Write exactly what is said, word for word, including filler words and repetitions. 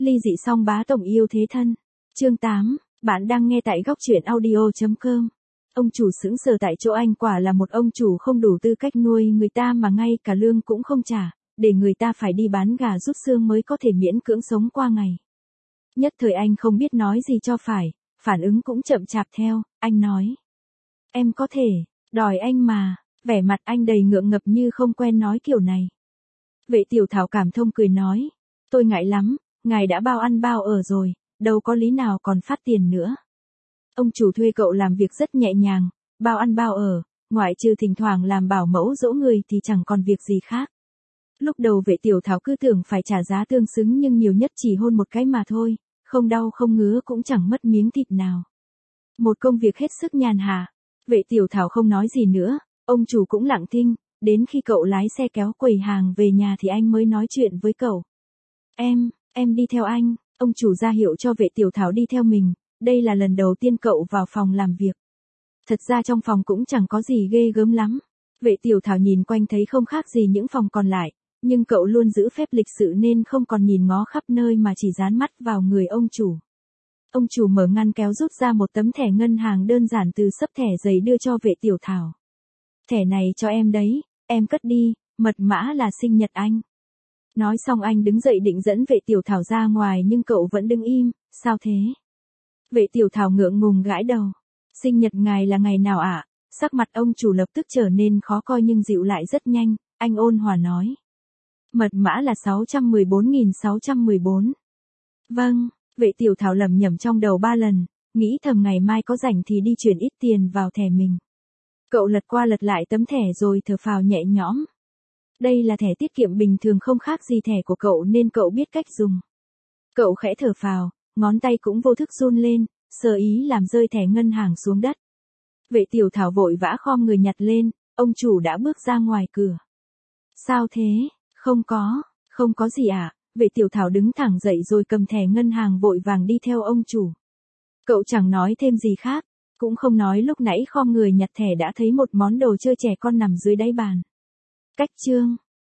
Ly dị song bá tổng yêu thế thân. Chương tám, bạn đang nghe tại góc truyện audio.com. Ông chủ sững sờ tại chỗ, anh quả là một ông chủ không đủ tư cách nuôi người ta mà ngay cả lương cũng không trả, để người ta phải đi bán gà rút xương mới có thể miễn cưỡng sống qua ngày. Nhất thời anh không biết nói gì cho phải, phản ứng cũng chậm chạp theo, anh nói. Em có thể, đòi anh mà, vẻ mặt anh đầy ngượng ngập như không quen nói kiểu này. Vệ Tiểu Thảo cảm thông cười nói, tôi ngại lắm, ngài đã bao ăn bao ở rồi, đâu có lý nào còn phát tiền nữa. Ông chủ thuê cậu làm việc rất nhẹ nhàng, bao ăn bao ở, ngoại trừ thỉnh thoảng làm bảo mẫu dỗ người thì chẳng còn việc gì khác. Lúc đầu Vệ Tiểu Thảo cứ tưởng phải trả giá tương xứng nhưng nhiều nhất chỉ hôn một cái mà thôi, không đau không ngứa cũng chẳng mất miếng thịt nào. Một công việc hết sức nhàn hạ. Vệ Tiểu Thảo không nói gì nữa, ông chủ cũng lặng thinh, đến khi cậu lái xe kéo quầy hàng về nhà thì anh mới nói chuyện với cậu. Em, em đi theo anh, ông chủ ra hiệu cho Vệ Tiểu Thảo đi theo mình, đây là lần đầu tiên cậu vào phòng làm việc. Thật ra trong phòng cũng chẳng có gì ghê gớm lắm. Vệ Tiểu Thảo nhìn quanh thấy không khác gì những phòng còn lại, nhưng cậu luôn giữ phép lịch sự nên không còn nhìn ngó khắp nơi mà chỉ dán mắt vào người ông chủ. Ông chủ mở ngăn kéo rút ra một tấm thẻ ngân hàng đơn giản từ xấp thẻ giấy đưa cho Vệ Tiểu Thảo. Thẻ này cho em đấy, em cất đi, mật mã là sinh nhật anh. Nói xong anh đứng dậy định dẫn Vệ Tiểu Thảo ra ngoài nhưng cậu vẫn đứng im, sao thế? Vệ Tiểu Thảo ngượng ngùng gãi đầu. Sinh nhật ngài là ngày nào ạ? À? Sắc mặt ông chủ lập tức trở nên khó coi nhưng dịu lại rất nhanh, anh ôn hòa nói. Mật mã là sáu trăm mười bốn nghìn sáu trăm mười bốn. Vâng, Vệ Tiểu Thảo lẩm nhẩm trong đầu ba lần, nghĩ thầm ngày mai có rảnh thì đi chuyển ít tiền vào thẻ mình. Cậu lật qua lật lại tấm thẻ rồi thở phào nhẹ nhõm. Đây là thẻ tiết kiệm bình thường không khác gì thẻ của cậu nên cậu biết cách dùng. Cậu khẽ thở phào, ngón tay cũng vô thức run lên, sơ ý làm rơi thẻ ngân hàng xuống đất. Vệ Tiểu Thảo vội vã khom người nhặt lên, ông chủ đã bước ra ngoài cửa. Sao thế? Không có, không có gì ạ. À? Vệ Tiểu Thảo đứng thẳng dậy rồi cầm thẻ ngân hàng vội vàng đi theo ông chủ. Cậu chẳng nói thêm gì khác, cũng không nói lúc nãy khom người nhặt thẻ đã thấy một món đồ chơi trẻ con nằm dưới đáy bàn. Cách chương